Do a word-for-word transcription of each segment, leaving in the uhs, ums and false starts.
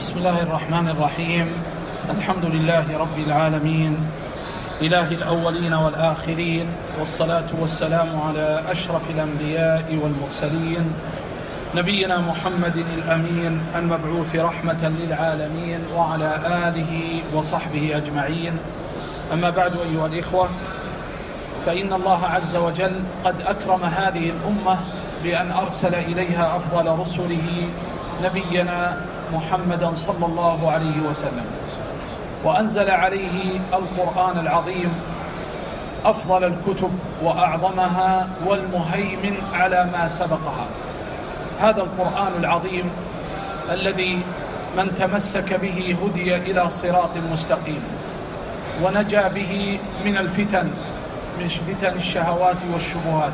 بسم الله الرحمن الرحيم. الحمد لله رب العالمين، إله الأولين والآخرين، والصلاة والسلام على أشرف الأنبياء والمرسلين، نبينا محمد الأمين المبعوث رحمة للعالمين، وعلى آله وصحبه أجمعين. أما بعد، أيها الإخوة، فإن الله عز وجل قد أكرم هذه الأمة بأن أرسل إليها أفضل رسله نبينا محمدا صلى الله عليه وسلم، وأنزل عليه القرآن العظيم أفضل الكتب وأعظمها والمهيمن على ما سبقها. هذا القرآن العظيم الذي من تمسك به هدي إلى صراط مستقيم، ونجا به من الفتن، من فتن الشهوات والشبهات.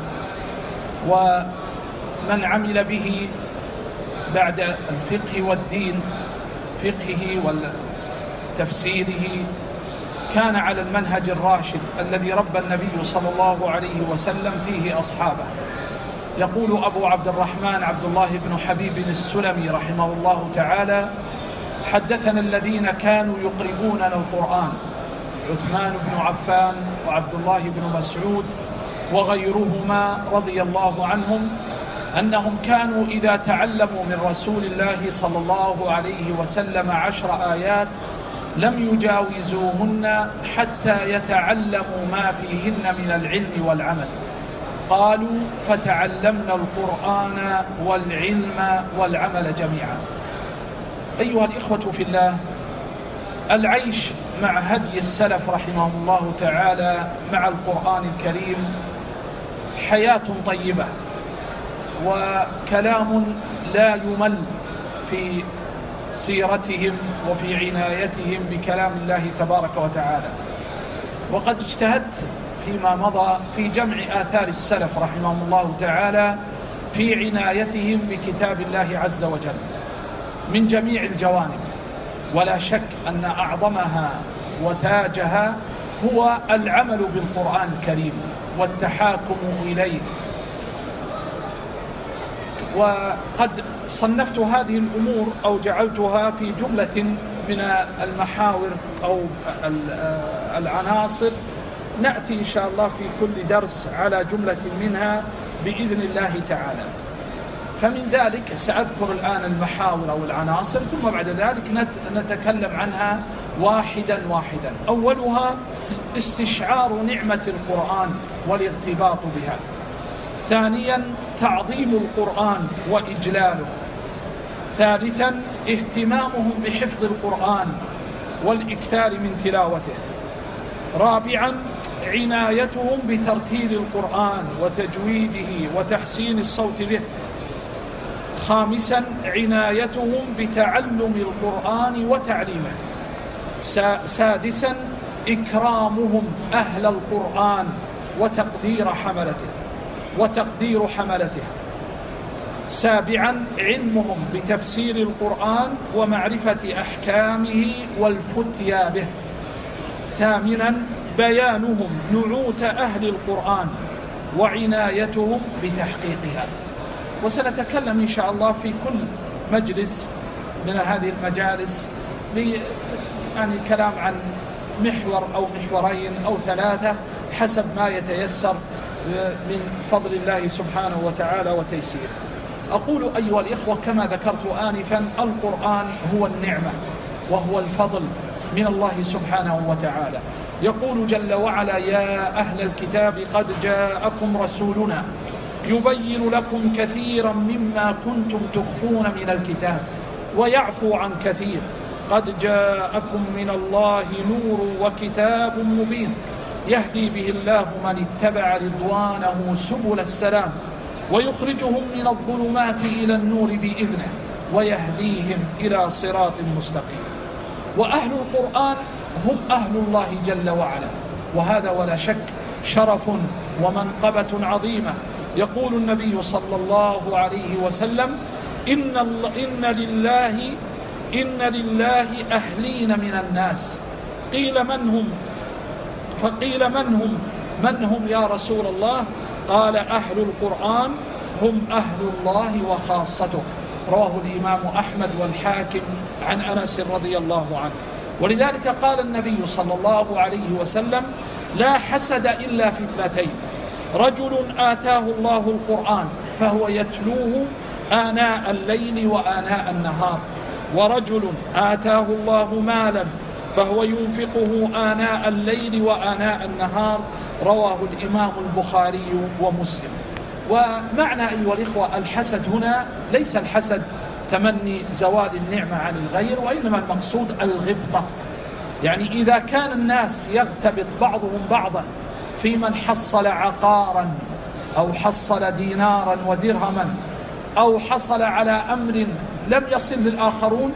ومن عمل به بعد الفقه والدين، فقهه وتفسيره، كان على المنهج الراشد الذي ربى النبي صلى الله عليه وسلم فيه أصحابه. يقول أبو عبد الرحمن عبد الله بن حبيب السلمي رحمه الله تعالى: حدثنا الذين كانوا يقرؤوننا القرآن، عثمان بن عفان وعبد الله بن مسعود وغيرهما رضي الله عنهم، أنهم كانوا إذا تعلموا من رسول الله صلى الله عليه وسلم عشر آيات لم يجاوزوهن حتى يتعلموا ما فيهن من العلم والعمل. قالوا: فتعلمنا القرآن والعلم والعمل جميعا. أيها الإخوة في الله، العيش مع هدي السلف رحمهم الله تعالى مع القرآن الكريم حياة طيبة، وكلام لا يمل في سيرتهم وفي عنايتهم بكلام الله تبارك وتعالى. وقد اجتهدت فيما مضى في جمع آثار السلف رحمهم الله تعالى في عنايتهم بكتاب الله عز وجل من جميع الجوانب، ولا شك أن أعظمها وتاجها هو العمل بالقرآن الكريم والتحاكم إليه. وقد صنفت هذه الأمور أو جعلتها في جملة من المحاور أو العناصر، نأتي إن شاء الله في كل درس على جملة منها بإذن الله تعالى. فمن ذلك سأذكر الآن المحاور أو العناصر، ثم بعد ذلك نتكلم عنها واحدا واحدا. أولها استشعار نعمة القرآن والارتباط بها. ثانيا تعظيم القرآن وإجلاله. ثالثا اهتمامهم بحفظ القرآن والإكثار من تلاوته. رابعا عنايتهم بترتيل القرآن وتجويده وتحسين الصوت به. خامسا عنايتهم بتعلم القرآن وتعليمه. سادسا إكرامهم أهل القرآن وتقدير حملته وتقدير حملته. سابعا علمهم بتفسير القرآن ومعرفة أحكامه والفتيا به. ثامنا بيانهم نعوت أهل القرآن وعنايتهم بتحقيقها. وسنتكلم إن شاء الله في كل مجلس من هذه المجالس يعني كلام عن محور أو محورين أو ثلاثة حسب ما يتيسر من فضل الله سبحانه وتعالى وتيسيره. أقول أيها الإخوة كما ذكرت آنفا، القرآن هو النعمة وهو الفضل من الله سبحانه وتعالى. يقول جل وعلا: يا أهل الكتاب قد جاءكم رسولنا يبين لكم كثيرا مما كنتم تخفون من الكتاب ويعفو عن كثير، قد جاءكم من الله نور وكتاب مبين يهدي به الله من اتبع رضوانه سبل السلام ويخرجهم من الظلمات إلى النور بإذنه ويهديهم إلى صراط مستقيم. وأهل القرآن هم أهل الله جل وعلا، وهذا ولا شك شرف ومنقبة عظيمة. يقول النبي صلى الله عليه وسلم: إن, إن لله إن لله أهلين من الناس. قيل من هم؟ فقيل من هم من هم يا رسول الله؟ قال: أهل القرآن هم أهل الله وخاصته. رواه الإمام أحمد والحاكم عن أنس رضي الله عنه. ولذلك قال النبي صلى الله عليه وسلم: لا حسد إلا في اثنتين: رجل آتاه الله القرآن فهو يتلوه آناء الليل وآناء النهار، ورجل آتاه الله مالا فهو ينفقه آناء الليل وآناء النهار. رواه الإمام البخاري ومسلم. ومعنى أيها الإخوة الحسد هنا ليس الحسد تمني زوال النعمة عن الغير، وإنما المقصود الغبطة. يعني إذا كان الناس يغتبط بعضهم بعضا في من حصل عقارا أو حصل دينارا ودرهما أو حصل على أمر لم يصل للآخرون،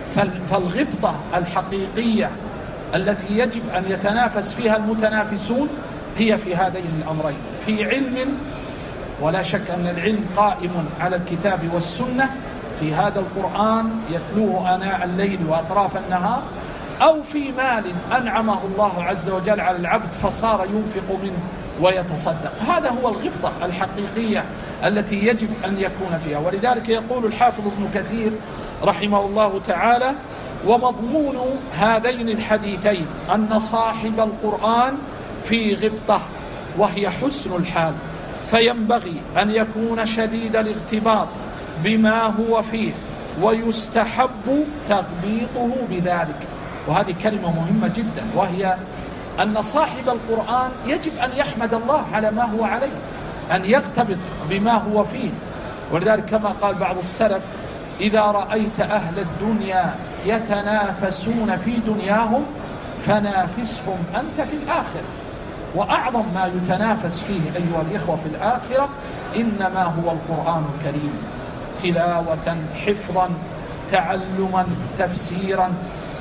فالغبطة الحقيقية التي يجب أن يتنافس فيها المتنافسون هي في هذين الأمرين: في علم، ولا شك أن العلم قائم على الكتاب والسنة، في هذا القرآن يتلوه آناء الليل وأطراف النهار، أو في مال أنعمه الله عز وجل على العبد فصار ينفق منه ويتصدق. هذا هو الغبطة الحقيقية التي يجب أن يكون فيها. ولذلك يقول الحافظ ابن كثير رحمه الله تعالى: ومضمون هذين الحديثين أن صاحب القرآن في غبطة وهي حسن الحال، فينبغي أن يكون شديد الاغتباط بما هو فيه، ويستحب تغبيطه بذلك. وهذه كلمة مهمة جدا، وهي أن صاحب القرآن يجب أن يحمد الله على ما هو عليه، أن يغتبط بما هو فيه. ولذلك كما قال بعض السلف: إذا رأيت أهل الدنيا يتنافسون في دنياهم فنافسهم أنت في الآخرة. وأعظم ما يتنافس فيه أيها الإخوة في الآخرة إنما هو القرآن الكريم، تلاوة، حفظا، تعلما، تفسيرا.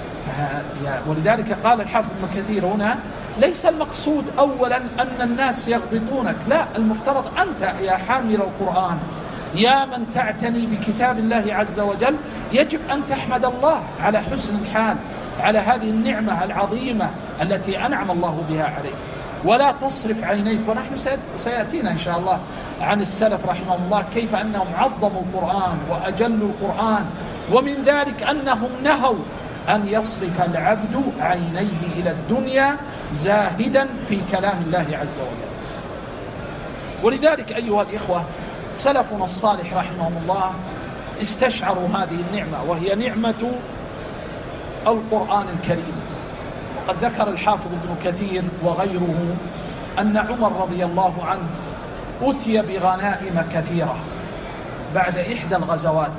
ولذلك قال الحافظ ابن كثير هنا: ليس المقصود أولا أن الناس يغبطونك، لا، المفترض أنت يا حامل القرآن، يا من تعتني بكتاب الله عز وجل، يجب أن تحمد الله على حسن الحال، على هذه النعمة العظيمة التي أنعم الله بها عليك، ولا تصرف عينيك. ونحن سيأتينا إن شاء الله عن السلف رحمه الله كيف أنهم عظموا القرآن وأجلوا القرآن، ومن ذلك أنهم نهوا أن يصرف العبد عينيه إلى الدنيا زاهدا في كلام الله عز وجل. ولذلك أيها الإخوة سلفنا الصالح رحمهم الله استشعروا هذه النعمة، وهي نعمة القرآن الكريم. وقد ذكر الحافظ ابن كثير وغيره أن عمر رضي الله عنه أتي بغنائم كثيرة بعد إحدى الغزوات،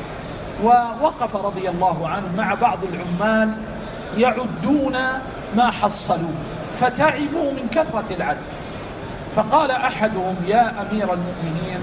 ووقف رضي الله عنه مع بعض العمال يعدون ما حصلوا، فتعبوا من كثرة العد. فقال أحدهم: يا أمير المؤمنين،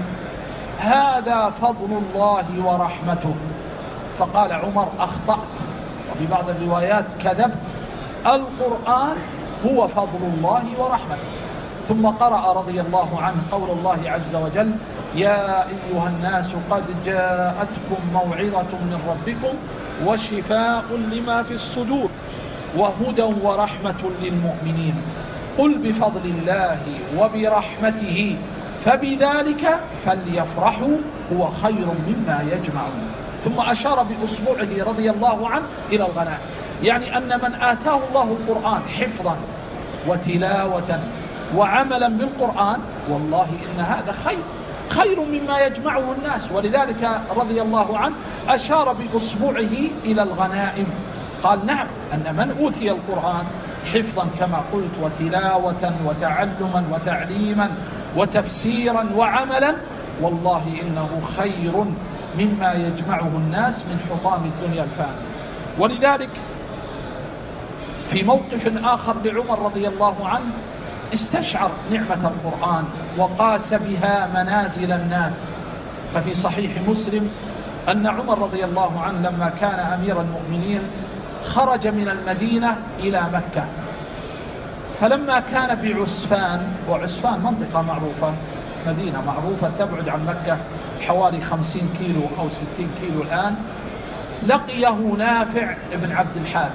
هذا فضل الله ورحمته. فقال عمر: أخطأت، وفي بعض الروايات كذبت، القرآن هو فضل الله ورحمته. ثم قرأ رضي الله عنه قول الله عز وجل: يا أيها الناس قد جاءتكم موعظة من ربكم وشفاء لما في الصدور وهدى ورحمة للمؤمنين، قل بفضل الله وبرحمته فبذلك فليفرحوا هو خير مما يجمعون. ثم أشار بأصبعه رضي الله عنه إلى الغنائم، يعني أن من آتاه الله القرآن حفظا وتلاوة وعملا بالقرآن والله إن هذا خير خير مما يجمعه الناس. ولذلك رضي الله عنه أشار بأصبعه إلى الغنائم، قال: نعم، أن من أوتي القرآن حفظا كما قلت وتلاوة وتعلما وتعليما وتفسيرا وعملا والله إنه خير مما يجمعه الناس من حطام الدنيا الفانية. ولذلك في موقف آخر لعمر رضي الله عنه استشعر نعمة القرآن وقاس بها منازل الناس. ففي صحيح مسلم أن عمر رضي الله عنه لما كان أمير المؤمنين خرج من المدينة إلى مكة، فلما كان بعسفان، وعسفان منطقة معروفة، مدينة معروفة تبعد عن مكة حوالي خمسين كيلو أو ستين كيلو الآن، لقيه نافع ابن عبد الحارث،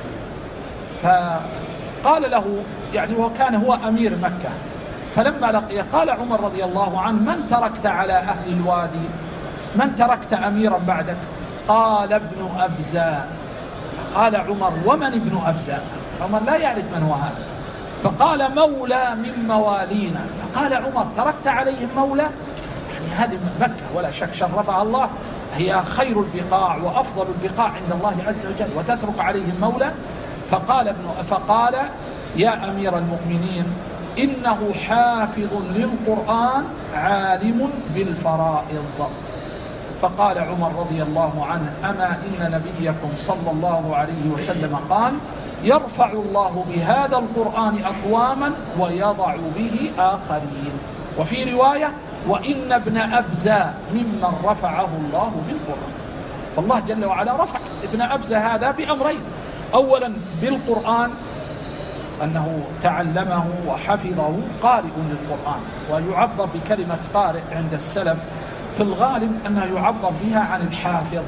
فقال له، يعني وكان هو أمير مكة، فلما لقيه قال عمر رضي الله عنه: من تركت على أهل الوادي؟ من تركت أميرا بعدك؟ قال ابن أبزاء. قال عمر ومن ابن أبزاء؟ عمر لا يعرف من هو هذا، فقال مولى من موالينا. فقال عمر تركت عليهم مولى؟ يعني هذه مكة ولا شك شرفها الله، هي خير البقاع وأفضل البقاع عند الله عز وجل، وتترك عليهم مولى؟ فقال ابن فقال يا أمير المؤمنين إنه حافظ للقرآن عالم بالفرائض. فقال عمر رضي الله عنه أما إن نبيكم صلى الله عليه وسلم قال يرفع الله بهذا القرآن أقواما ويضع به آخرين. وفي رواية وإن ابن أبزة ممن رفعه الله بالقرآن. فالله جل وعلا رفع ابن أبزة هذا بأمرين: أولا بالقرآن أنه تعلمه وحفظه قارئ للقرآن، ويعبر بكلمة قارئ عند السلف في الغالب أنه يعبر بها عن الحافظ،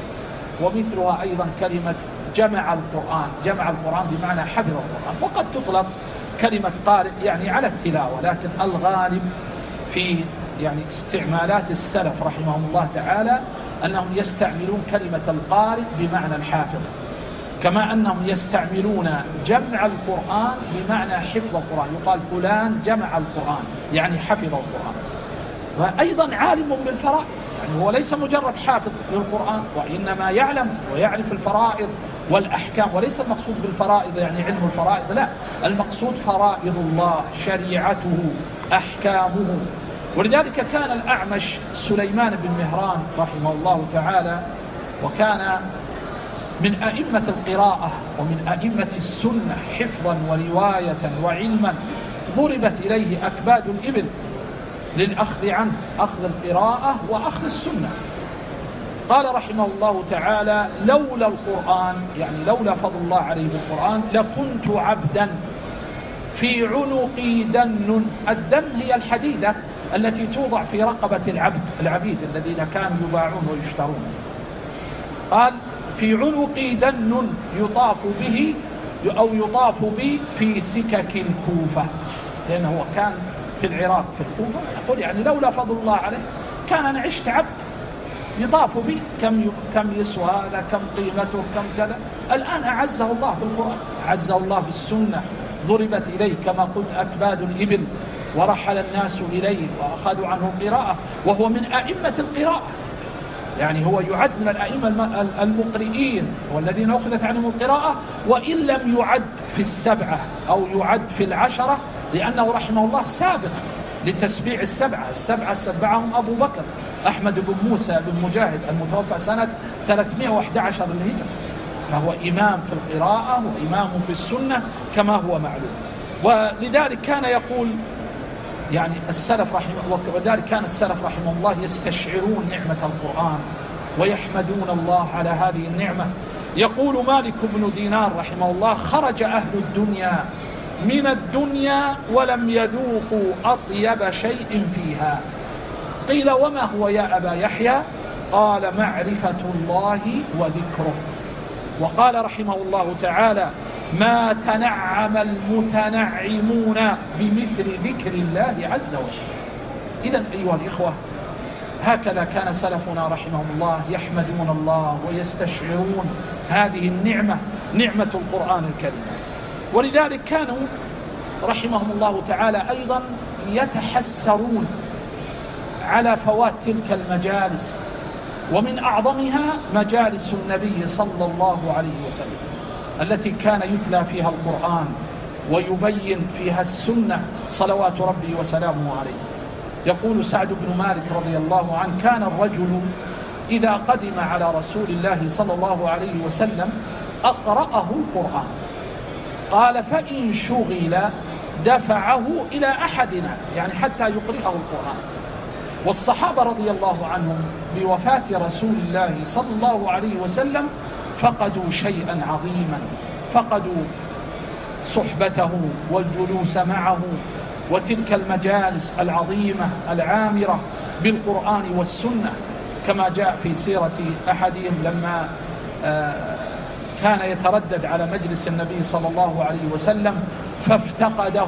ومثلها أيضا كلمة جمع القرآن، جمع القرآن بمعنى حفظ القرآن. وقد تطلق كلمة قارئ يعني على التلاوة، لكن الغالب في يعني استعمالات السلف رحمهم الله تعالى أنهم يستعملون كلمة القارئ بمعنى الحافظ، كما أنهم يستعملون جمع القرآن بمعنى حفظ القرآن. يقال فلان جمع القرآن يعني حفظ القرآن. وأيضا عالم بالفرائض، يعني هو ليس مجرد حافظ للقرآن، وإنما يعلم ويعرف الفرائض والأحكام. وليس المقصود بالفرائض يعني علم الفرائض، لا، المقصود فرائض الله، شريعته، أحكامه. ولذلك كان الأعمش سليمان بن مهران رحمه الله تعالى، وكان من أئمة القراءة ومن أئمة السنة حفظا ورواية وعلما، ضربت إليه أكباد الإبل للأخذ عنه، أخذ القراءة وأخذ السنة. قال رحمه الله تعالى لولا القرآن، يعني لولا فضل الله عليه بالقرآن، لكنت عبدا في عنقي دن. الدن هي الحديدة التي توضع في رقبة العبد، العبيد الذين كانوا يباعون ويشترون. قال في عنقي دن يطاف به أو يطاف بي في سكك الكوفة، لأنه كان في العراق في الكوفة. يقول يعني لولا فضل الله عليه كان أنا عشت عبد يطاف بي، كم كم يسوى هذا، كم قيمته، كم كذا. الآن أعزه الله بالقرآن، أعزه الله بالسنة، ضربت إليه كما قلت أكباد الإبل، ورحل الناس إليه وأخذوا عنه القراءة، وهو من أئمة القراءة. يعني هو يعد من الأئمة المقرئين والذين أخذت عنهم القراءة، وإن لم يعد في السبعة أو يعد في العشرة، لأنه رحمه الله سابق لتسبيع السبعة. السبعة سبعهم أبو بكر أحمد بن موسى بن مجاهد المتوفى سنة ثلاثمائة وأحد عشر للهجرة، فهو إمام في القراءة وإمام في السنة كما هو معلوم. ولذلك كان يقول يعني السلف رحمه وذلك كان السلف رحمه الله يستشعرون نعمة القرآن ويحمدون الله على هذه النعمة. يقول مالك بن دينار رحمه الله خرج أهل الدنيا من الدنيا ولم يذوقوا أطيب شيء فيها. قيل وما هو يا أبا يحيى؟ قال معرفة الله وذكره. وقال رحمه الله تعالى ما تنعم المتنعمون بمثل ذكر الله عز وجل. إذن أيها الإخوة هكذا كان سلفنا رحمهم الله يحمدون الله ويستشعرون هذه النعمة، نعمة القرآن الكريم. ولذلك كانوا رحمهم الله تعالى أيضا يتحسرون على فوات تلك المجالس، ومن أعظمها مجالس النبي صلى الله عليه وسلم التي كان يتلى فيها القرآن ويبين فيها السنة صلوات ربي وسلامه عليه. يقول سعد بن مالك رضي الله عنه كان الرجل إذا قدم على رسول الله صلى الله عليه وسلم أقرأه القرآن، قال فإن شغل دفعه إلى أحدنا، يعني حتى يقرأه القرآن. والصحابة رضي الله عنهم بوفاة رسول الله صلى الله عليه وسلم فقدوا شيئا عظيما، فقدوا صحبته والجلوس معه وتلك المجالس العظيمة العامرة بالقرآن والسنة، كما جاء في سيرة أحدهم لما كان يتردد على مجلس النبي صلى الله عليه وسلم فافتقده،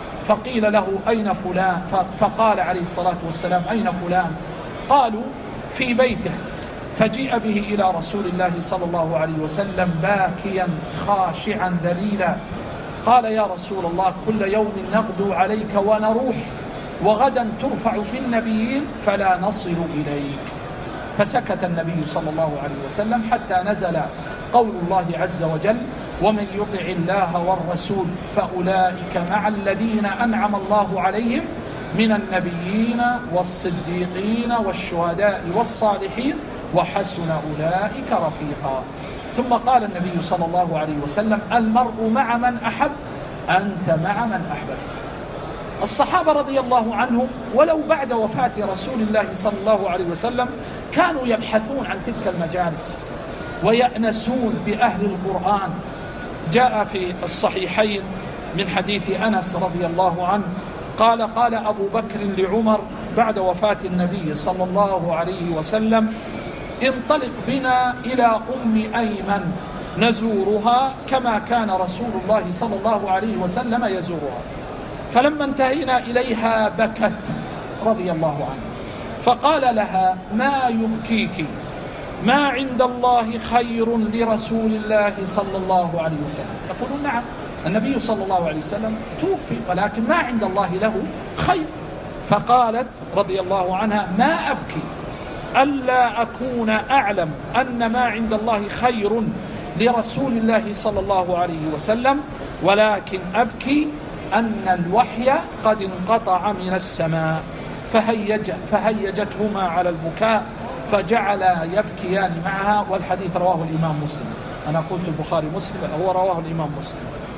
فقيل له أين فلان؟ فقال عليه الصلاة والسلام أين فلان؟ قالوا في بيته، فجيء به إلى رسول الله صلى الله عليه وسلم باكيا خاشعا ذليلا. قال: يا رسول الله، كل يوم نغدو عليك ونروح، وغدا ترفع في النبيين فلا نصل إليك. فسكت النبي صلى الله عليه وسلم حتى نزل قول الله عز وجل: ومن يطع الله والرسول فأولئك مع الذين أنعم الله عليهم من النبيين والصديقين والشهداء والصالحين وحسن أولئك رفيقا. ثم قال النبي صلى الله عليه وسلم: المرء مع من أحب، أنت مع من أحببت. الصحابة رضي الله عنهم ولو بعد وفاة رسول الله صلى الله عليه وسلم كانوا يبحثون عن تلك المجالس ويأنسون بأهل القرآن. جاء في الصحيحين من حديث أنس رضي الله عنه قال: قال أبو بكر لعمر بعد وفاة النبي صلى الله عليه وسلم: انطلق بنا إلى أم أيمن نزورها كما كان رسول الله صلى الله عليه وسلم يزورها. فلما انتهينا إليها بكت رضي الله عنها، فقال لها: ما يبكيك؟ ما عند الله خير لرسول الله صلى الله عليه وسلم. يقولون: نعم، النبي صلى الله عليه وسلم توفي، ولكن ما عند الله له خير. فقالت رضي الله عنها: ما أبكي ألا أكون أعلم أن ما عند الله خير لرسول الله صلى الله عليه وسلم، ولكن أبكي أن الوحي قد انقطع من السماء. فهيج فهيجتهما على البكاء فجعلا يبكيان معها. والحديث رواه الإمام مسلم. أنا قلت البخاري مسلم، هو رواه الإمام مسلم.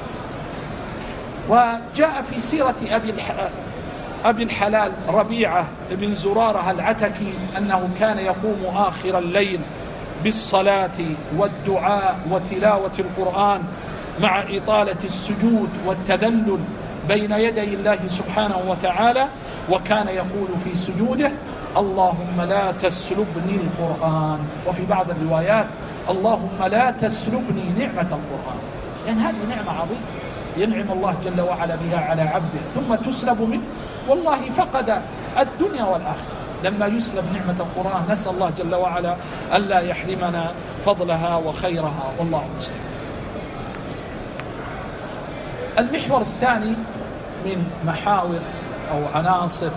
وجاء في سيرة أبي أبي الحلال ربيعة بن زرارة العتكي أنه كان يقوم آخر الليل بالصلاة والدعاء وتلاوة القرآن مع إطالة السجود والتذلل بين يدي الله سبحانه وتعالى، وكان يقول في سجوده: اللهم لا تسلبني القرآن. وفي بعض الروايات: اللهم لا تسلبني نعمة القرآن. لأن يعني هذه نعمة عظيمة ينعم الله جل وعلا بها على عبده ثم تسلب منه، والله فقد الدنيا والآخرة لما يسلب نعمة القرآن. نسأل الله جل وعلا ألا يحرمنا فضلها وخيرها، والله مسلم. المحور الثاني من محاور أو عناصر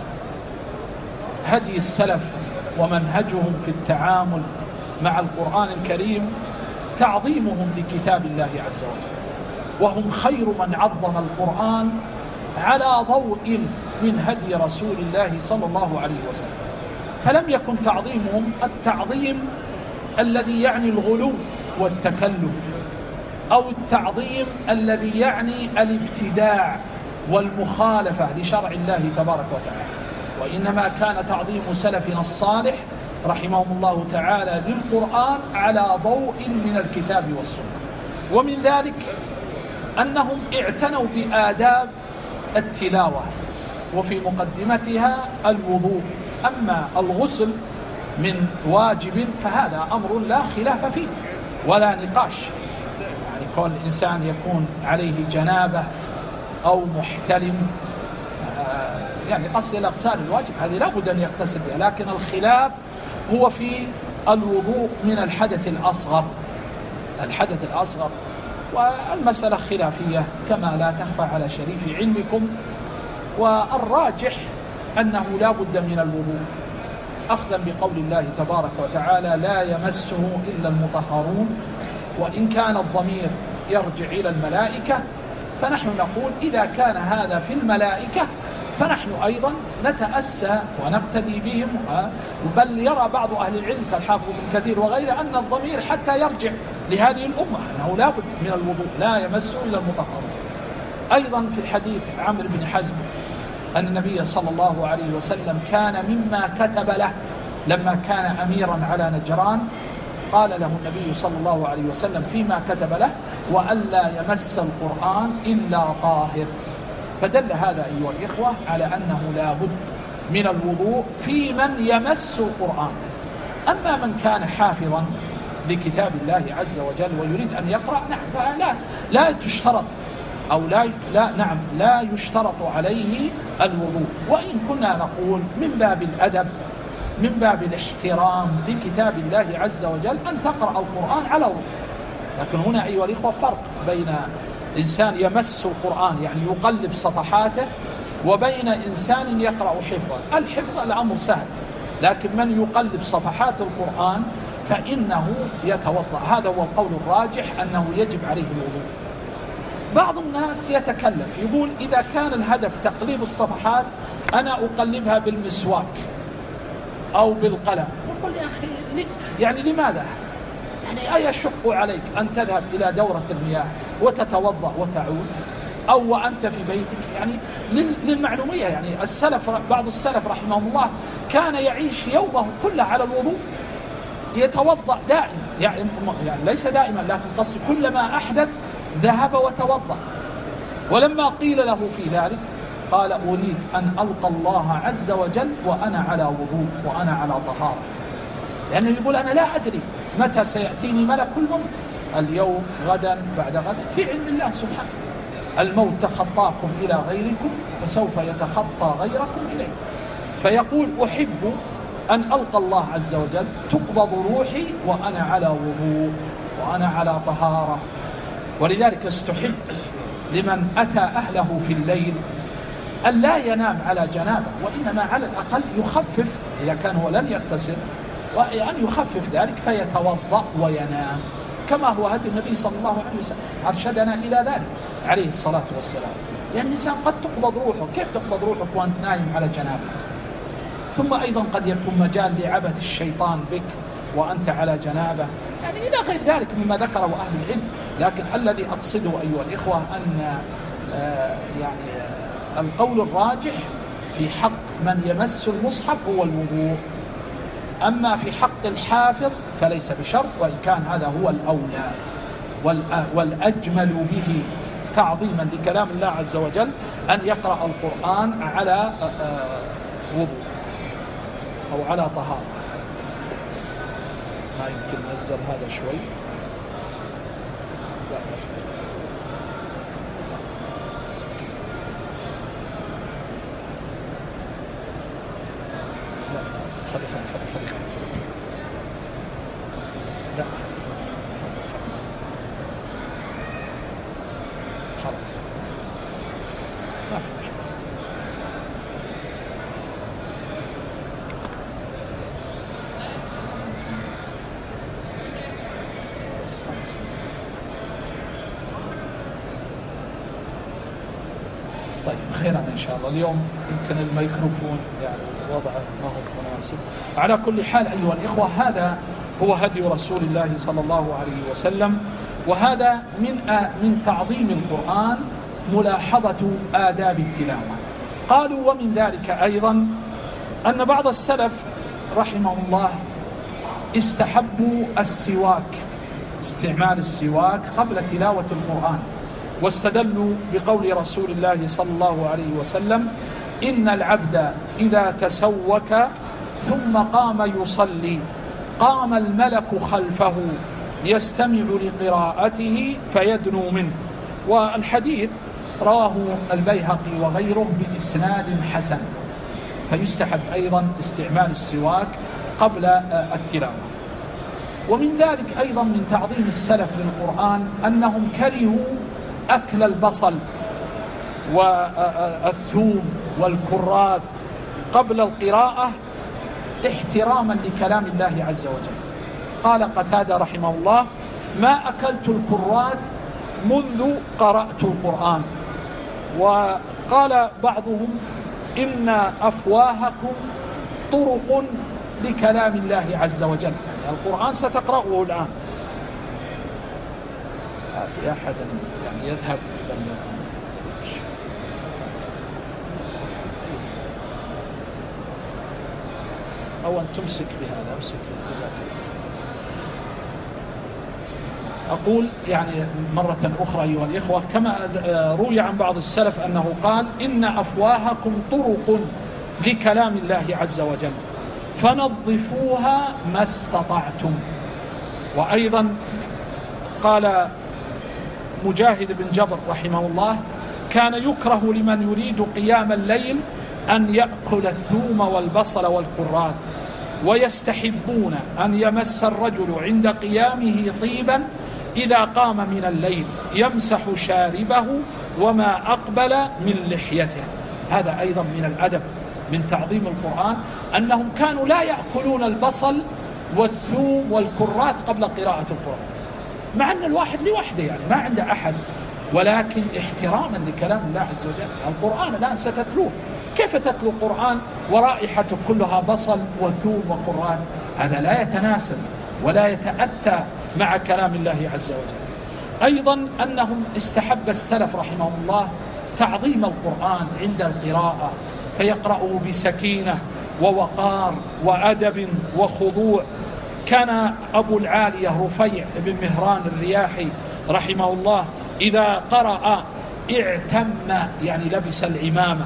هدي السلف ومنهجهم في التعامل مع القرآن الكريم تعظيمهم لكتاب الله عز وجل، وهم خير من عظم القرآن على ضوء من هدي رسول الله صلى الله عليه وسلم. فلم يكن تعظيمهم التعظيم الذي يعني الغلو والتكلف، أو التعظيم الذي يعني الابتداع والمخالفة لشرع الله تبارك وتعالى، وإنما كان تعظيم سلفنا الصالح رحمهم الله تعالى للقرآن على ضوء من الكتاب والسنة. ومن ذلك أنهم اعتنوا بآداب التلاوة، وفي مقدمتها الوضوء. أما الغسل من واجب فهذا أمر لا خلاف فيه ولا نقاش، يعني كون الإنسان يكون عليه جنابة أو محتلم، يعني قصد الأغسال الواجب هذه لا بد أن يغتسل بها، لكن الخلاف هو في الوضوء من الحدث الأصغر. الحدث الأصغر والمسألة خلافية كما لا تخفى على شريف علمكم، والراجح أنه لا بد من الوضوء أخذا بقول الله تبارك وتعالى: لا يمسه إلا المطهرون. وإن كان الضمير يرجع إلى الملائكة فنحن نقول إذا كان هذا في الملائكة فنحن أيضا نتأسى ونقتدي بهم، بل يرى بعض أهل العلم كالحافظ بن كثير وغيره أن الضمير حتى يرجع لهذه الأمة، أنه لا بد من الوضوء، لا يمسه إلا المطهرون. أيضا في الحديث عمرو بن حزم أن النبي صلى الله عليه وسلم كان مما كتب له لما كان أميرا على نجران، قال له النبي صلى الله عليه وسلم فيما كتب له: وألا يمس القرآن إلا طاهر. فدل هذا أيها الإخوة على أنه لا بد من الوضوء في من يمس القرآن. أما من كان حافظا لكتاب الله عز وجل ويريد أن يقرأ، نعم، فلا لا تشترط أو لا, لا نعم لا يشترط عليه الوضوء. وإن كنا نقول من باب الأدب من باب الاحترام لكتاب الله عز وجل أن تقرأ القرآن على وضوء. لكن هنا أيها الإخوة فرق بين إنسان يمس القرآن يعني يقلب صفحاته وبين إنسان يقرأ حفظا. الحفظ الأمر سهل، لكن من يقلب صفحات القرآن فإنه يتوضأ. هذا هو القول الراجح أنه يجب عليه الوضوء. بعض الناس يتكلف يقول إذا كان الهدف تقليب الصفحات أنا أقلبها بالمسواك أو بالقلم. يقول يا أخي يعني لماذا؟ يعني أيشق عليك أن تذهب إلى دورة المياه وتتوضأ وتعود، أو وأنت في بيتك؟ يعني للمعلومية يعني السلف، بعض السلف رحمهم الله كان يعيش يومه كله على الوضوء، يتوضأ دائما، يعني, يعني ليس دائما لكن قصد كلما أحدث ذهب وتوضأ. ولما قيل له في ذلك قال أريد أن ألقى الله عز وجل وأنا على وضوء وأنا على طهارة، لأنه يقول أنا لا أدري متى سيأتيني ملك الموت، اليوم غدا بعد غد في علم الله سبحانه. الموت تخطاكم إلى غيركم وسوف يتخطى غيركم إليه. فيقول أحب أن ألقى الله عز وجل تقبض روحي وأنا على وضوء وأنا على طهارة. ولذلك استحب لمن أتى أهله في الليل أن لا ينام على جنابه، وإنما على الأقل يخفف إذا كان هو لن يغتسل، وأن يخفف ذلك فيتوضأ وينام، كما هو هدي النبي صلى الله عليه وسلم، أرشدنا إلى ذلك عليه الصلاة والسلام. لأن الإنسان قد تقبض روحه، كيف تقبض روحك وأنت نايم على جنابك؟ ثم أيضا قد يكون مجال لعبث الشيطان بك وأنت على جنابه، يعني إلى غير ذلك مما ذكره أهل العلم. لكن الذي أقصده أيها الإخوة أن آه يعني آه القول الراجح في حق من يمس المصحف هو الوضوء. أما في حق الحافظ فليس بشرط، وإن كان هذا هو الأولى والأجمل به تعظيما لكلام الله عز وجل أن يقرأ القرآن على وضوء أو على طهارة. ما يمكن نزل هذا شوي. لا. لا خلي خلي خلي خلي لا خلاص ما في مشكلة. طيب خيرا إن شاء الله. اليوم يمكن الميكروفون يعني وضعه ما هو مناسب. على كل حال أيها الإخوة هذا هو هدي رسول الله صلى الله عليه وسلم، وهذا من من تعظيم القرآن ملاحظة آداب التلاوة. قالوا ومن ذلك أيضا أن بعض السلف رحمه الله استحبوا السواك، استعمال السواك قبل تلاوة القرآن، واستدلوا بقول رسول الله صلى الله عليه وسلم إن العبد إذا تسوك ثم قام يصلي قام الملك خلفه يستمع لقراءته فيدنو منه. والحديث رواه البيهقي وغيره بإسناد حسن. فيستحب أيضا استعمال السواك قبل التلاوة. ومن ذلك أيضا من تعظيم السلف للقرآن أنهم كرهوا أكل البصل والثوم والكراث قبل القراءة احتراما لكلام الله عز وجل. قال قتادة رحمه الله ما أكلت الكراث منذ قرأت القرآن. وقال بعضهم إن أفواهكم طرق لكلام الله عز وجل، يعني القرآن ستقرأه الآن. في أحد يعني يذهب أو أن تمسك بهذا، أمسك جزاك الله. أقول يعني مرة أخرى أيها الإخوة كما روي عن بعض السلف أنه قال إن أفواهكم طرق لكلام الله عز وجل فنظفوها ما استطعتم. وأيضا قال مجاهد بن جبر رحمه الله كان يكره لمن يريد قيام الليل أن يأكل الثوم والبصل والكراث، ويستحبون أن يمس الرجل عند قيامه طيبا إذا قام من الليل يمسح شاربه وما أقبل من لحيته. هذا أيضا من الأدب من تعظيم القرآن، أنهم كانوا لا يأكلون البصل والثوم والكرات قبل قراءة القرآن، مع أن الواحد لوحده يعني ما عنده أحد، ولكن احتراما لكلام الله عز وجل. القرآن الآن ستتلوه، كيف تتلو القرآن ورائحته كلها بصل وثوم وكرات؟ هذا لا يتناسب ولا يتأتى مع كلام الله عز وجل. أيضا أنهم استحب السلف رحمهم الله تعظيم القرآن عند القراءة، فيقرأه بسكينة ووقار وأدب وخضوع. كان أبو العالية رفيع بن مهران الرياحي رحمه الله إذا قرأ اعتم، يعني لبس العمامة،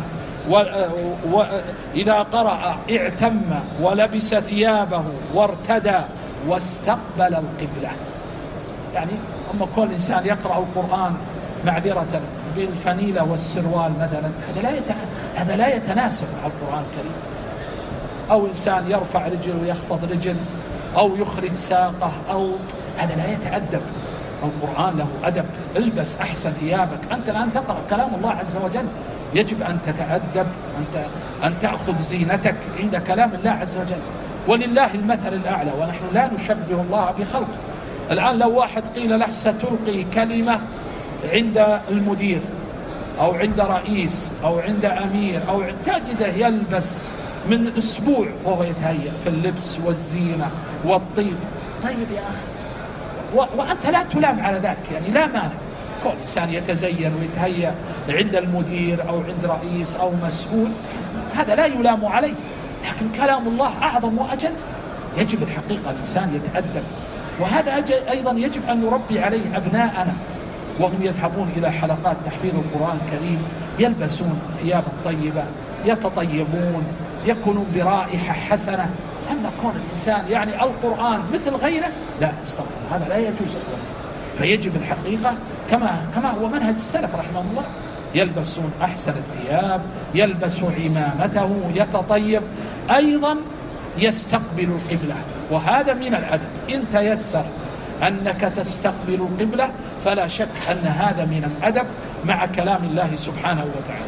وإذا قرأ اعتم ولبس ثيابه وارتدى واستقبل القبلة. يعني أما كل إنسان يقرأ القرآن معذرة بالفنيلة والسروال مثلا، هذا لا هذا لا يتناسب مع القرآن الكريم. أو إنسان يرفع رجل ويخفض رجل، أو يخرج ساقه، أو هذا لا يتأدب. القرآن له أدب. البس أحسن ثيابك، أنت الآن تقرأ كلام الله عز وجل، يجب أن تتأدب، أن أن تأخذ زينتك عند كلام الله عز وجل. ولله المثل الأعلى، ونحن لا نشبه الله بخلقه. الآن لو واحد قيل له ستلقي كلمة عند المدير أو عند رئيس أو عند أمير أو عند، تجده يلبس من أسبوع وهو يتهيأ في اللبس والزينة والطيب. طيب يا أخي، و... وأنت لا تلام على ذلك، يعني لا مانع كل إنسان يتزين ويتهيأ عند المدير أو عند رئيس أو مسؤول، هذا لا يلام عليه. لكن كلام الله أعظم وأجل، يجب الحقيقة الإنسان يتأدب. وهذا أيضا يجب أن نربي عليه أبناءنا وهم يذهبون إلى حلقات تحفيظ القرآن الكريم، يلبسون ثيابا طيبة، يتطيبون، يكونون برائحة حسنة. أما كون الإنسان يعني القرآن مثل غيره، لا استغفر، هذا لا يجوز. فيجب الحقيقة كما كما هو منهج السلف رحمه الله، يلبسون أحسن الثياب، يلبس عمامته، يتطيب، أيضا يستقبل القبلة. وهذا من الأدب، إن تيسر أنك تستقبل القبلة فلا شك أن هذا من الأدب مع كلام الله سبحانه وتعالى.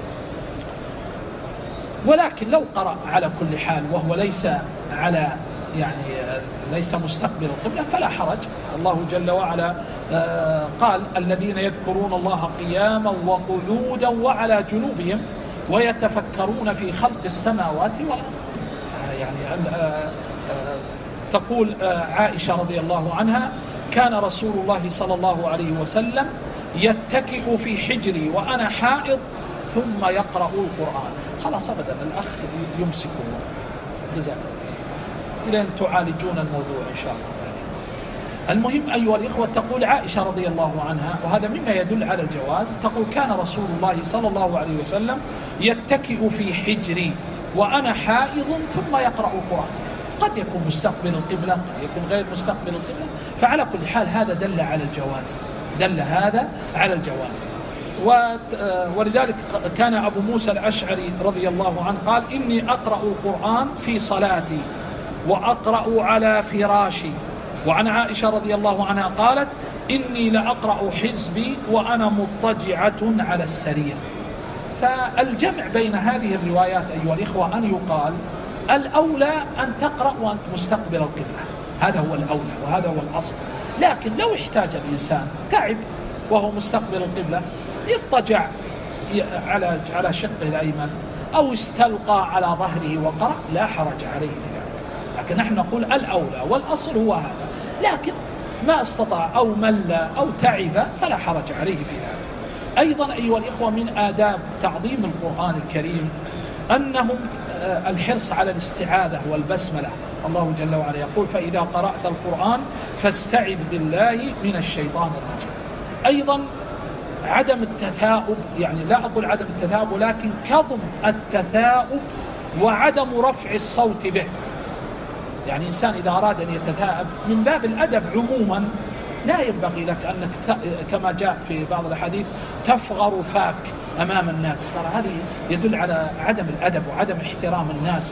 ولكن لو قرأ على كل حال وهو ليس على يعني ليس مستقبل القبلة فلا حرج. الله جل وعلا قال الذين يذكرون الله قياما وقعودا وعلى جنوبهم ويتفكرون في خلق السماوات والأرض. يعني تقول عائشة رضي الله عنها كان رسول الله صلى الله عليه وسلم يتكئ في حجري وأنا حائض ثم يقرأ القرآن. خلاص أبدا الأخ يمسكه جزاك إلى أن تعالجون الموضوع إن شاء الله. المهم أيها الإخوة، تقول عائشة رضي الله عنها، وهذا مما يدل على الجواز، تقول كان رسول الله صلى الله عليه وسلم يتكئ في حجري وأنا حائض ثم يقرأ القرآن. قد يكون مستقبل القبلة، قد يكون غير مستقبل القبلة، فعلى كل حال هذا دل على الجواز، دل هذا على الجواز. ولذلك كان أبو موسى الأشعري رضي الله عنه قال إني أقرأ القرآن في صلاتي وأقرأ على فراشي. وعن عائشة رضي الله عنها قالت إني لأقرأ حزبي وأنا مضطجعة على السرير. فالجمع بين هذه الروايات أيها الإخوة أن يقال الأولى أن تقرأ وأنت مستقبل القبلة، هذا هو الأولى وهذا هو الأصل. لكن لو احتاج الإنسان تعب وهو مستقبل القبلة يضطجع على على شقه الأيمن أو استلقى على ظهره وقرأ، لا حرج عليه في ذلك. لكن نحن نقول الأولى والأصل هو هذا، لكن ما استطاع أو مل أو تعب فلا حرج عليه في ذلك. أيضا أيها الإخوة من آداب تعظيم القرآن الكريم أنهم الحرص على الاستعاذة والبسملة. الله جل وعلا يقول فإذا قرأت القرآن فاستعذ بالله من الشيطان الرجيم. أيضا عدم التثاؤب، يعني لا أقول عدم التثاؤب ولكن كظم التثاؤب وعدم رفع الصوت به. يعني إنسان إذا أراد أن يتثاءب من باب الأدب عموما لا ينبغي لك أنك كما جاء في بعض الحديث تفغر فاك أمام الناس، ترى هذه يدل على عدم الأدب وعدم احترام الناس.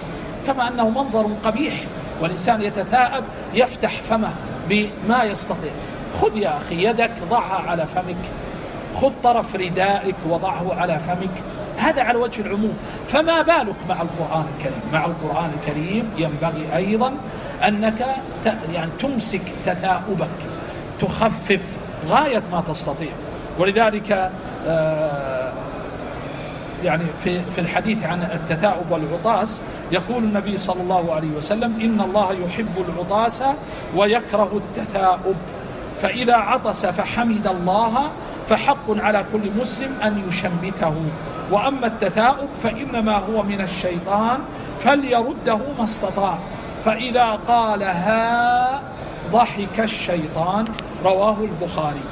كما أنه منظر قبيح والإنسان يتثاءب يفتح فمه بما يستطيع. خذ يا أخي يدك ضعها على فمك، خذ طرف ردائك وضعه على فمك، هذا على وجه العموم. فما بالك مع القرآن الكريم؟ مع القرآن الكريم ينبغي أيضا أنك يعني تمسك تثاؤبك، تخفف غاية ما تستطيع. ولذلك يعني في في الحديث عن التثاؤب والعطاس يقول النبي صلى الله عليه وسلم: إن الله يحب العطاس ويكره التثاؤب، فإذا عطس فحمد الله فحق على كل مسلم أن يشمته، وأما التثاؤب فإنما هو من الشيطان فليرده ما استطاع، فإذا قالها ضحك الشيطان. رواه البخاري.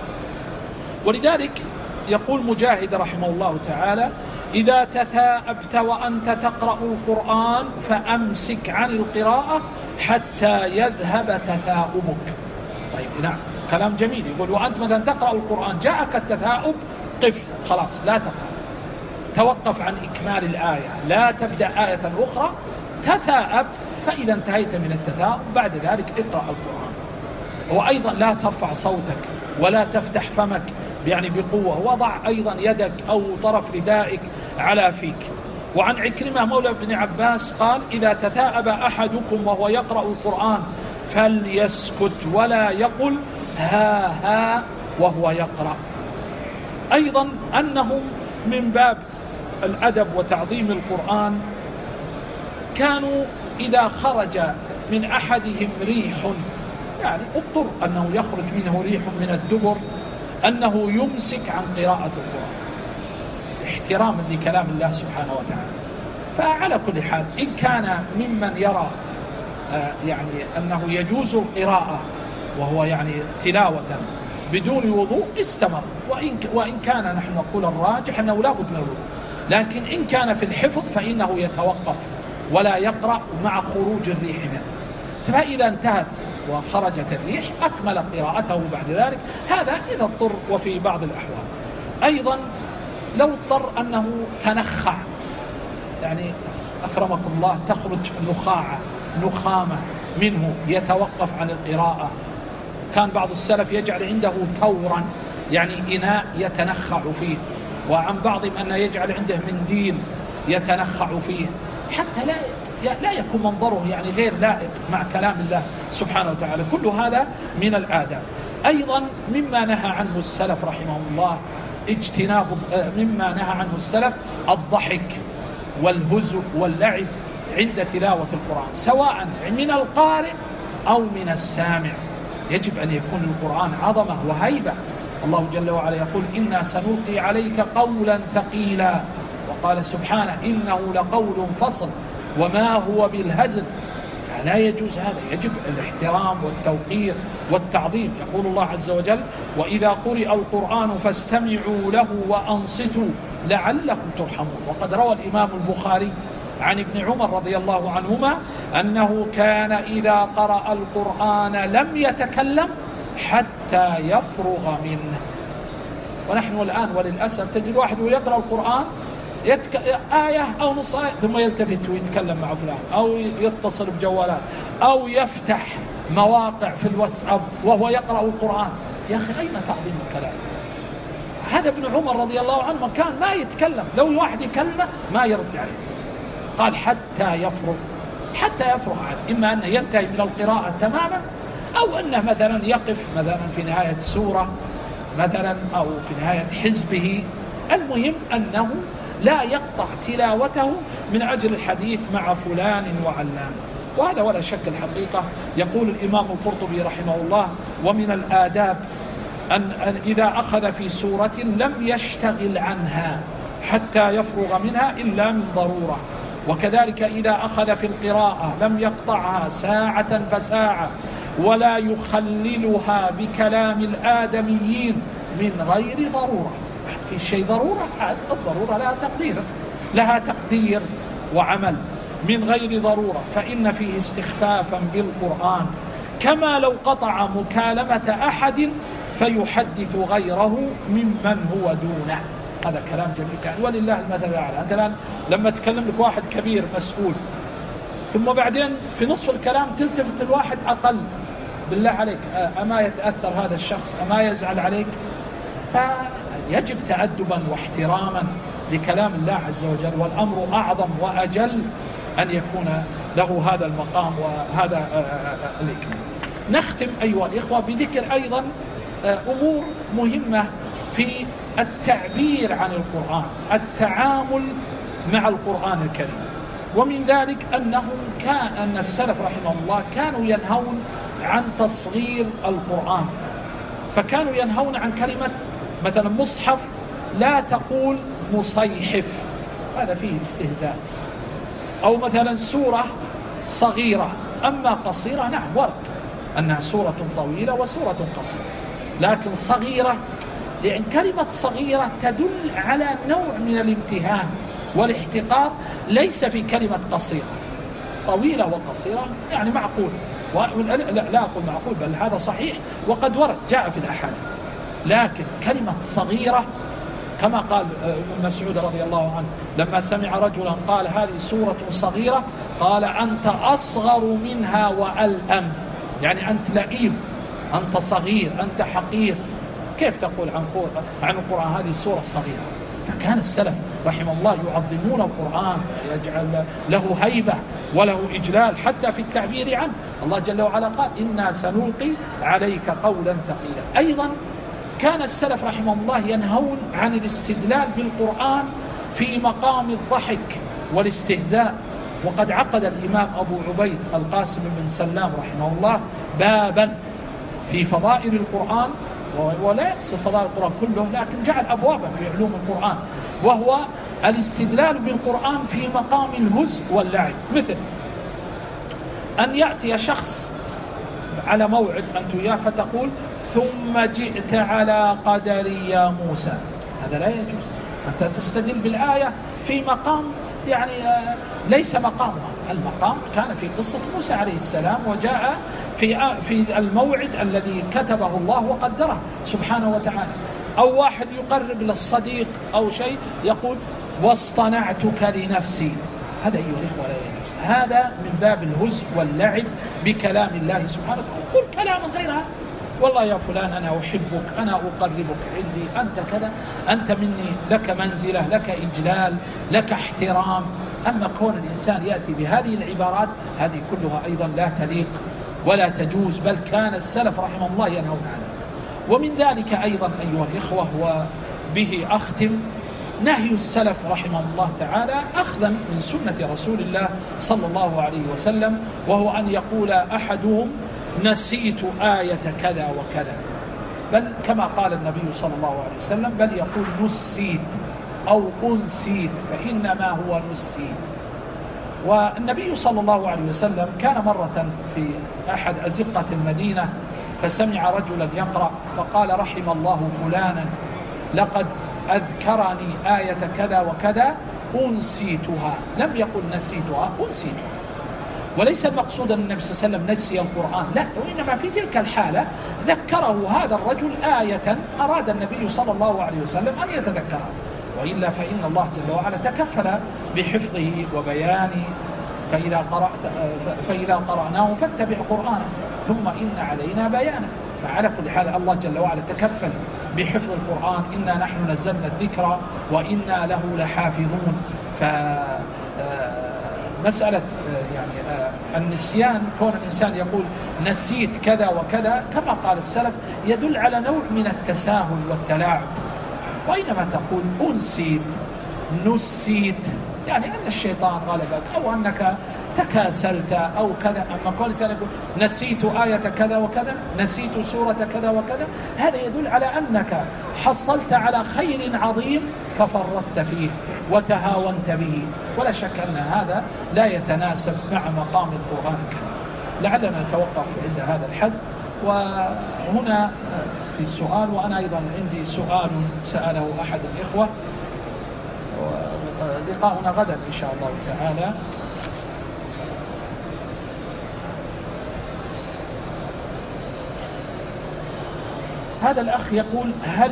ولذلك يقول مجاهد رحمه الله تعالى: إذا تثاءبت وأنت تقرأ القرآن فأمسك عن القراءة حتى يذهب تثاؤبك. طيب نعم، كلام جميل. يقول وأنت مثلا تقرأ القرآن جاءك التثاؤب، قف خلاص لا تقرأ، توقف عن إكمال الآية، لا تبدأ آية أخرى، تثاءب، فإذا انتهيت من التثاؤب بعد ذلك اقرأ القرآن. وأيضا لا ترفع صوتك ولا تفتح فمك يعني بقوة، وضع أيضا يدك أو طرف ردائك على فيك. وعن عكرمة مولى ابن عباس قال: إذا تثاءب أحدكم وهو يقرأ القرآن فليسكت ولا يقل ها ها وهو يقرأ. أيضا أنهم من باب الأدب وتعظيم القرآن كانوا إذا خرج من أحدهم ريح، يعني اضطر أنه يخرج منه ريح من الدبر، أنه يمسك عن قراءة القرآن احتراما لكلام الله سبحانه وتعالى. فعلى كل حال إن كان ممن يرى يعني أنه يجوز القراءة وهو يعني تلاوة بدون وضوء استمر، وإن, وإن كان نحن نقول الراجح أنه لا بد من الوضوء، لكن إن كان في الحفظ فإنه يتوقف ولا يقرأ مع خروج الريح منه. فإذا انتهت وخرجت الريح أكمل قراءته بعد ذلك، هذا إذا اضطر. وفي بعض الأحوال أيضا لو اضطر أنه تنخع، يعني أكرمكم الله تخرج نخاعة نخامة منه يتوقف عن القراءة. كان بعض السلف يجعل عنده تورا، يعني إناء يتنخع فيه، وعن بعضهم أنه يجعل عنده منديل يتنخع فيه حتى لا لا يكون منظره يعني غير لائق مع كلام الله سبحانه وتعالى. كل هذا من الآداب. أيضا مما نهى عنه السلف رحمه الله اجتناب مما نهى عنه السلف الضحك والهزء واللعب عند تلاوة القرآن، سواء من القارئ أو من السامع. يجب أن يكون القرآن عظمة وهيبة. الله جل وعلا يقول: إنا سنلقي عليك قولا ثقيلا، وقال سبحانه: إنه لقول فصل وما هو بالهزل. فلا يجوز هذا، يجب الاحترام والتوقير والتعظيم. يقول الله عز وجل: وإذا قرئ القرآن فاستمعوا له وأنصتوا لعلكم ترحمون. وقد روى الإمام البخاري عن ابن عمر رضي الله عنهما أنه كان إذا قرأ القرآن لم يتكلم حتى يفرغ منه. ونحن الآن وللأسف تجد واحد ويقرأ القرآن يتك... آية أو نص آية ثم يلتفت ويتكلم مع فلان، أو يتصل بجوالات، أو يفتح مواقع في الواتساب وهو يقرأ القرآن. يا أخي أين تعظيم الكلام؟ هذا ابن عمر رضي الله عنه كان ما يتكلم، لو واحد يكلمه ما يرد عليه. قال حتى يفرغ، حتى يفرغ عاد، إما أنه ينتهي من القراءة تماما، أو أنه مثلا يقف مثلا في نهاية سورة مثلا أو في نهاية حزبه. المهم أنه لا يقطع تلاوته من أجل الحديث مع فلان وعلان. وهذا ولا شك الحقيقة. يقول الإمام القرطبي رحمه الله: ومن الآداب أن, أن إذا أخذ في سورة لم يشتغل عنها حتى يفرغ منها إلا من ضرورة، وكذلك إذا أخذ في القراءة لم يقطعها ساعة فساعة ولا يخللها بكلام الآدميين من غير ضرورة. في شيء ضرورة، الضرورة لها تقدير لها تقدير وعمل. من غير ضرورة فإن فيه استخفافا بالقرآن، كما لو قطع مكالمة أحد فيحدث غيره ممن هو دونه. هذا كلام جميل يعني، ولله المثل الأعلى. أنت الآن لما تكلم لك واحد كبير مسؤول ثم بعدين في نصف الكلام تلتفت الواحد أقل، بالله عليك أما يتأثر هذا الشخص، أما يزعل عليك؟ فيجب تأدبا واحتراما لكلام الله عز وجل، والأمر أعظم وأجل أن يكون له هذا المقام وهذا الإكمال. نختم أيها الإخوة بذكر أيضا أمور مهمة في التعبير عن القرآن، التعامل مع القرآن الكريم. ومن ذلك أنهم كان أن السلف رحمه الله كانوا ينهون عن تصغير القرآن، فكانوا ينهون عن كلمة مثلا مصحف، لا تقول مصيحف، هذا فيه استهزاء. أو مثلا سورة صغيرة أما قصيرة، نعم ورد أنها سورة طويلة وسورة قصيرة، لكن صغيرة، لأن كلمة صغيرة تدل على نوع من الامتهان والاحتقار، ليس في كلمة قصيرة. طويلة وقصيرة يعني معقول، لا, لا أقول معقول بل هذا صحيح وقد ورد جاء في الأحاديث. لكن كلمة صغيرة كما قال ابن مسعود رضي الله عنه لما سمع رجلا قال هذه سورة صغيرة، قال أنت أصغر منها وألأم، يعني أنت لئيم، أنت صغير، أنت حقير، كيف تقول عن عن القرآن هذه السورة الصغيرة؟ فكان السلف رحمه الله يعظمون القرآن، يجعل له هيبة وله إجلال حتى في التعبير عنه. الله جل وعلا قال إنا سنلقي عليك قولا ثقيلا. أيضا كان السلف رحمه الله ينهون عن الاستدلال بالقرآن في مقام الضحك والاستهزاء. وقد عقد الإمام أبو عبيد القاسم بن سلام رحمه الله بابا في فضائل القرآن، ولا يقصد فضائل القرآن كله، لكن جعل أبوابا في علوم القرآن، وهو الاستدلال بالقرآن في مقام الهزء واللعب. مثل أن يأتي شخص على موعد أنت وياه فتقول ثم جئت على قدري يا موسى، هذا لا يجوز. أنت تستدل بالآية في مقام يعني ليس مقامها. المقام كان في قصة موسى عليه السلام، وجاء في في الموعد الذي كتبه الله وقدره سبحانه وتعالى. أو واحد يقرب للصديق أو شيء يقول واصطنعتك لنفسي، هذا أيها الإخوة لا يجوز. هذا من باب الهزء واللعب بكلام الله سبحانه وتعالى. قل كلاما غير هذا، والله يا فلان أنا أحبك، أنا أقربك عندي، أنت كذا، أنت مني، لك منزلة، لك إجلال، لك احترام. أما كون الإنسان يأتي بهذه العبارات هذه كلها أيضا لا تليق ولا تجوز، بل كان السلف رحمه الله ينهون عنها. ومن ذلك أيضا أيها الإخوة وبه أختم، نهي السلف رحمه الله تعالى أخذا من سنة رسول الله صلى الله عليه وسلم، وهو أن يقول أحدهم نسيت آية كذا وكذا، بل كما قال النبي صلى الله عليه وسلم بل يقول نسيت أو أنسيت، فإنما هو نسيت. والنبي صلى الله عليه وسلم كان مرة في أحد أزقة المدينة فسمع رجلا يقرأ فقال رحم الله فلانا لقد أذكرني آية كذا وكذا أنسيتها، لم يقل نسيتها، أنسيتها. وليس المقصود أن النبي صلى الله عليه وسلم نسي القرآن، لا، وإنما في تلك الحالة ذكره هذا الرجل آية أراد النبي صلى الله عليه وسلم أن يتذكرها، وإلا فإن الله جل وعلا تكفل بحفظه وبيانه، فإذا قرأت فإذا قرأناه فاتبع قرآنه ثم إن علينا بيانه. فعلى كل حال الله جل وعلا تكفل بحفظ القرآن، إنا نحن نزلنا الذكر وإنا له لحافظون. ف مسألة يعني النسيان، كون الإنسان يقول نسيت كذا وكذا كما قال السلف يدل على نوع من التساهل والتلاعب، وإنما تقول أنسيت نسيت يعني أن الشيطان غلبك أو أنك تكاسلت أو كذا. أما قال الإنسان يقول نسيت آية كذا وكذا، نسيت سورة كذا وكذا، هذا يدل على أنك حصلت على خير عظيم ففرطت فيه وتهاونت به، ولا شك أن هذا لا يتناسب مع مقام القرآن الكريم. لعلنا نتوقف عند هذا الحد. وهنا في السؤال، وأنا أيضا عندي سؤال سأله أحد الإخوة، لقاؤنا غدا إن شاء الله تعالى. هذا الأخ يقول هل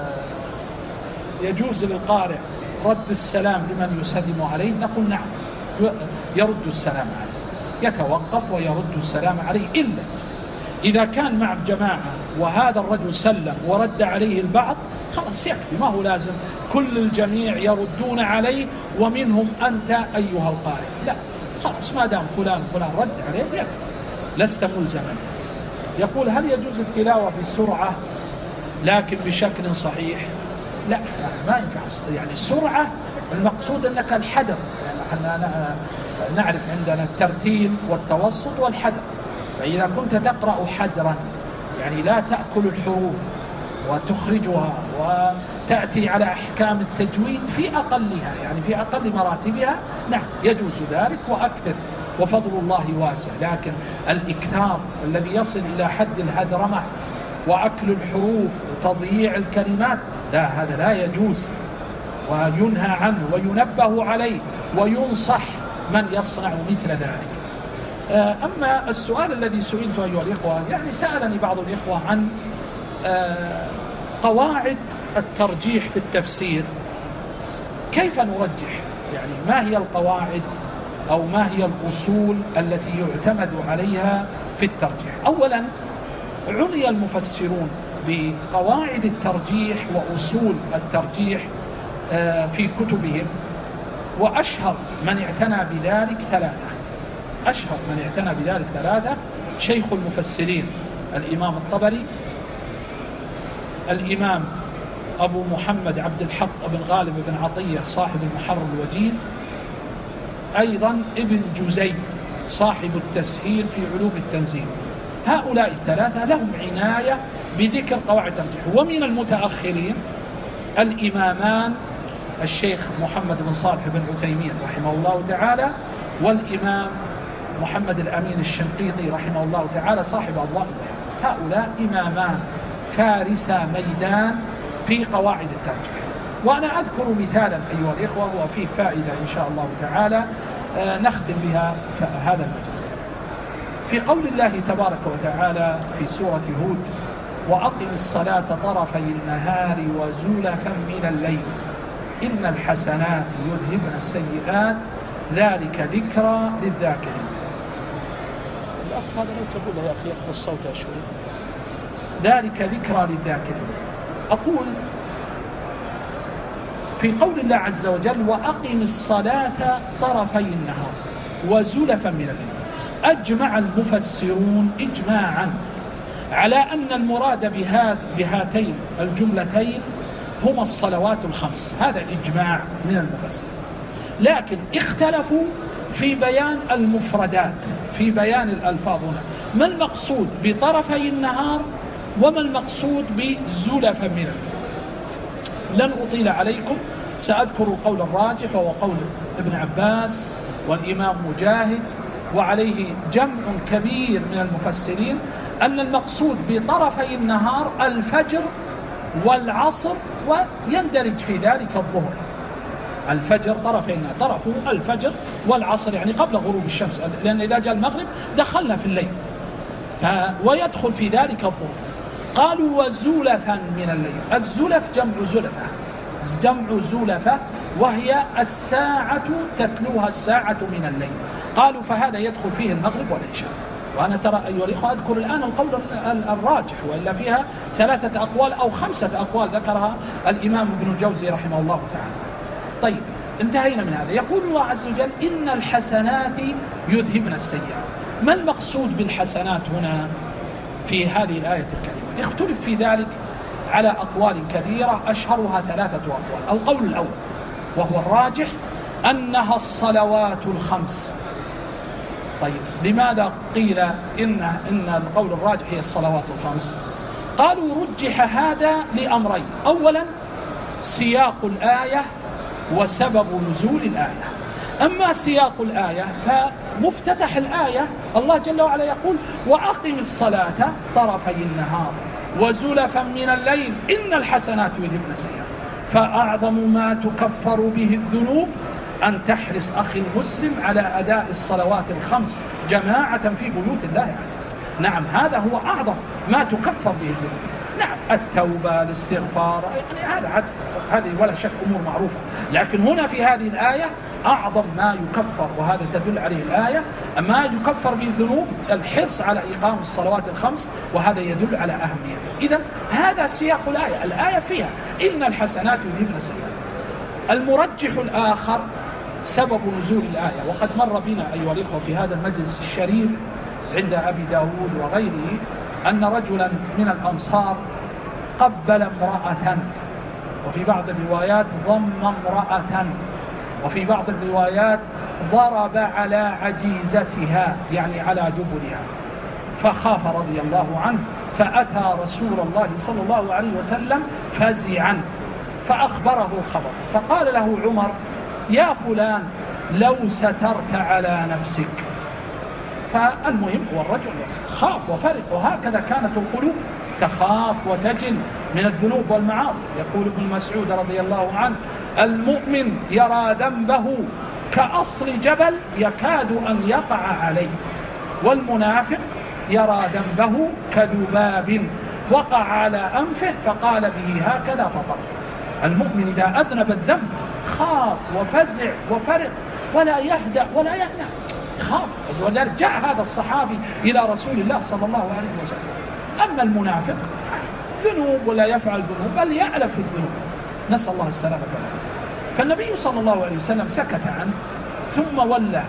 يجوز للقارئ رد السلام لمن يسلم عليه؟ نقول نعم، يرد السلام عليه، يتوقف ويرد السلام عليه، إلا إذا كان مع الجماعة وهذا الرجل سلم ورد عليه البعض خلاص يكفي، ما هو لازم كل الجميع يردون عليه ومنهم أنت أيها القارئ، لا خلاص ما دام فلان فلان رد عليه يكفي، لست ملزما. يقول هل يجوز التلاوة بسرعة لكن بشكل صحيح؟ لا ما ينفع، يعني السرعة المقصود أنك الحذر، يعني احنا نعرف عندنا الترتيل والتوسط والحذر، فإذا كنت تقرأ حذرا يعني لا تأكل الحروف وتخرجها وتأتي على أحكام التجويد في أقلها، يعني في أقل مراتبها، نعم يجوز ذلك وأكثر وفضل الله واسع. لكن الإكثار الذي يصل إلى حد الهدرمة وأكل الحروف وتضييع الكلمات، لا هذا لا يجوز وينهى عنه وينبه عليه وينصح من يصنع مثل ذلك. أما السؤال الذي سئلته أيها الإخوة، يعني سألني بعض الإخوة عن قواعد الترجيح في التفسير، كيف نرجح؟ يعني ما هي القواعد أو ما هي الأصول التي يعتمد عليها في الترجيح؟ أولا عني المفسرون بقواعد الترجيح وأصول الترجيح في كتبهم، وأشهر من اعتنى بذلك ثلاثة أشهر من اعتنى بذلك ثلاثة شيخ المفسرين الإمام الطبري، الإمام أبو محمد عبد الحق بن غالب بن عطية صاحب المحرر الوجيز، أيضا ابن جزي صاحب التسهيل في علوم التنزيل. هؤلاء الثلاثة لهم عناية بذكر قواعد الترجيح. ومن المتأخرين الإمامان الشيخ محمد بن صالح بن عثيمين رحمه الله تعالى، والإمام محمد الأمين الشنقيطي رحمه الله تعالى صاحب أضواء البيان. هؤلاء إمامان فارسا ميدان في قواعد الترجيح. وأنا أذكر مثالا أيها الإخوة وفيه فائدة إن شاء الله تعالى نختم بها هذا المجلس. في قول الله تبارك وتعالى في سورة هود: وأقم الصلاة طرفي النهار وزلفا من الليل إن الحسنات يذهبن السيئات ذلك ذكرى للذاكرين. الأخ هذا لو تقول يا أخي يخفض الصوت شوي. ذلك ذكرى للذاكرين. أقول في قول الله عز وجل: وأقم الصلاة طرفي النهار وزلفا من الليل، أجمع المفسرون إجماعا على أن المراد بهاتين الجملتين هما الصلوات الخمس. هذا إجماع من المفسر، لكن اختلفوا في بيان المفردات، في بيان الألفاظ هنا، ما المقصود بطرفي النهار وما المقصود بزلفا من الليل. لن أطيل عليكم، سأذكر القول الراجح وهو قول ابن عباس والإمام مجاهد وعليه جمع كبير من المفسرين، أن المقصود بطرفي النهار الفجر والعصر، ويندرج في ذلك الظهر. الفجر طرفي النهار، طرفه الفجر والعصر يعني قبل غروب الشمس، لأن إذا جاء المغرب دخلنا في الليل، ف... ويدخل في ذلك الظهر. قالوا وزلفا من الليل، الزلف جمع زلفة، جمع زلفة وهي الساعة تتلوها الساعة من الليل. قالوا فهذا يدخل فيه المغرب والعشاء. وأنا ترى أيها الإخوة أذكر الآن القول الراجح، وإلا فيها ثلاثة أقوال أو خمسة أقوال ذكرها الإمام ابن الجوزي رحمه الله تعالى. طيب انتهينا من هذا. يقول الله عز وجل: إن الحسنات يذهبن السيئات. ما المقصود بالحسنات هنا في هذه الآية الكريمة؟ اختلف في ذلك على أقوال كثيرة، أشهرها ثلاثة أقوال. القول الأول وهو الراجح أنها الصلوات الخمس. طيب لماذا قيل إن, إن القول الراجح هي الصلوات الخمس؟ قالوا رجح هذا لأمرين: أولا سياق الآية وسبب نزول الآية. أما سياق الآية فمفتتح الآية الله جل وعلا يقول: وأقم الصلاة طرفي النهار وزلفا من الليل إن الحسنات يذهبن السيئات. فأعظم ما تكفر به الذنوب أن تحرص أخي المسلم على أداء الصلوات الخمس جماعة في بيوت الله عز وجل. نعم هذا هو أعظم ما تكفر به الذنوب. نعم التوبة الاستغفار يعني هذا هذه ولا شك أمور معروفة، لكن هنا في هذه الآية أعظم ما يكفر، وهذا تدل عليه الآية، ما يكفر به الذنوب الحرص على إقام الصلوات الخمس، وهذا يدل على أهميته. إذن هذا سياق الآية. الآية فيها إن الحسنات يذهبن السيئات. المرجح الآخر سبب نزول الآية، وقد مر بنا أيها الإخوة في هذا المجلس الشريف عند أبي داود وغيره أن رجلا من الأنصار قبل امرأة، وفي بعض الروايات ضم امرأة، وفي بعض الروايات ضرب على عجيزتها يعني على دبرها، فخاف رضي الله عنه فأتى رسول الله صلى الله عليه وسلم فزعا فأخبره الخبر، فقال له عمر يا فلان لو سترت على نفسك. فالمهم هو الرجل خاف وفرق، وهكذا كانت القلوب تخاف وتجل من الذنوب والمعاصي. يقول ابن مسعود رضي الله عنه المؤمن يرى ذنبه كأصل جبل يكاد أن يقع عليه، والمنافق يرى ذنبه كذباب وقع على أنفه فقال به هكذا فطر. المؤمن إذا أذنب الذنب خاف وفزع وفرق ولا يهدأ ولا يهنأ، خاف. ولرجع هذا الصحابي إلى رسول الله صلى الله عليه وسلم. أما المنافق ذنوب ولا يفعل ذنوب بل يألف الذنوب، نسأل الله السلامة والعافية. فالنبي صلى الله عليه وسلم سكت عنه ثم ولى،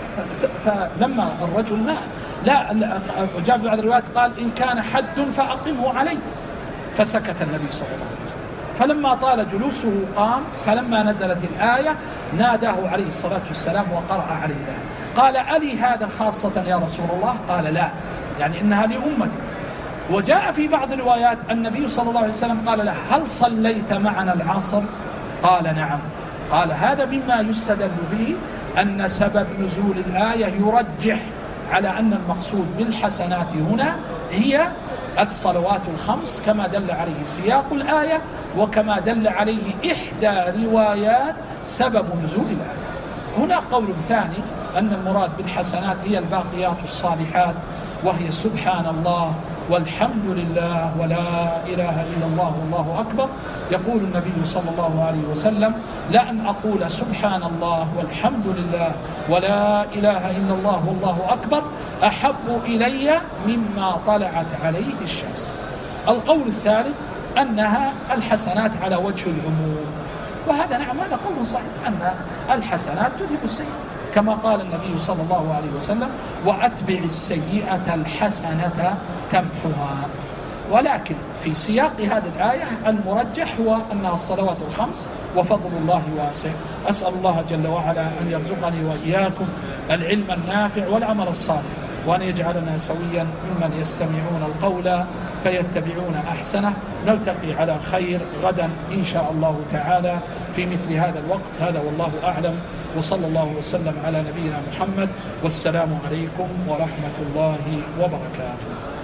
فلما الرجل مات لا جاء في بعض الروايات قال إن كان حد فأقمه عليه، فسكت النبي صلى الله عليه وسلم. فلما طال جلوسه قام، فلما نزلت الآية ناداه عليه الصلاة والسلام وقرأ عليه الآية. قال ألي هذا خاصة يا رسول الله؟ قال لا، يعني إنها لأمتي. وجاء في بعض الروايات النبي صلى الله عليه وسلم قال له هل صليت معنا العصر؟ قال نعم. قال هذا مما يستدل به أن سبب نزول الآية يرجح على أن المقصود بالحسنات هنا هي الصلوات الخمس كما دل عليه سياق الآية، وكما دل عليه إحدى روايات سبب نزول الآية. هنا قول ثاني أن المراد بالحسنات هي الباقيات الصالحات، وهي سبحان الله والحمد لله ولا إله إلا الله والله أكبر. يقول النبي صلى الله عليه وسلم لأن أقول سبحان الله والحمد لله ولا إله إلا الله والله أكبر أحب إلي مما طلعت عليه الشمس. القول الثالث أنها الحسنات على وجه العموم، وهذا نعم هذا قول صحيح أن الحسنات تذهب السيئة، كما قال النبي صلى الله عليه وسلم وأتبع السيئة الحسنة تمحها. ولكن في سياق هذه الآية المرجح هو أنها الصلوات الخمس، وفضل الله واسع. أسأل الله جل وعلا أن يرزقني وإياكم العلم النافع والعمل الصالح، وأن يجعلنا سويا ممن يستمعون القول فيتبعون أحسنه. نلتقي على خير غدا إن شاء الله تعالى في مثل هذا الوقت. هذا والله أعلم، وصلى الله وسلم على نبينا محمد، والسلام عليكم ورحمة الله وبركاته.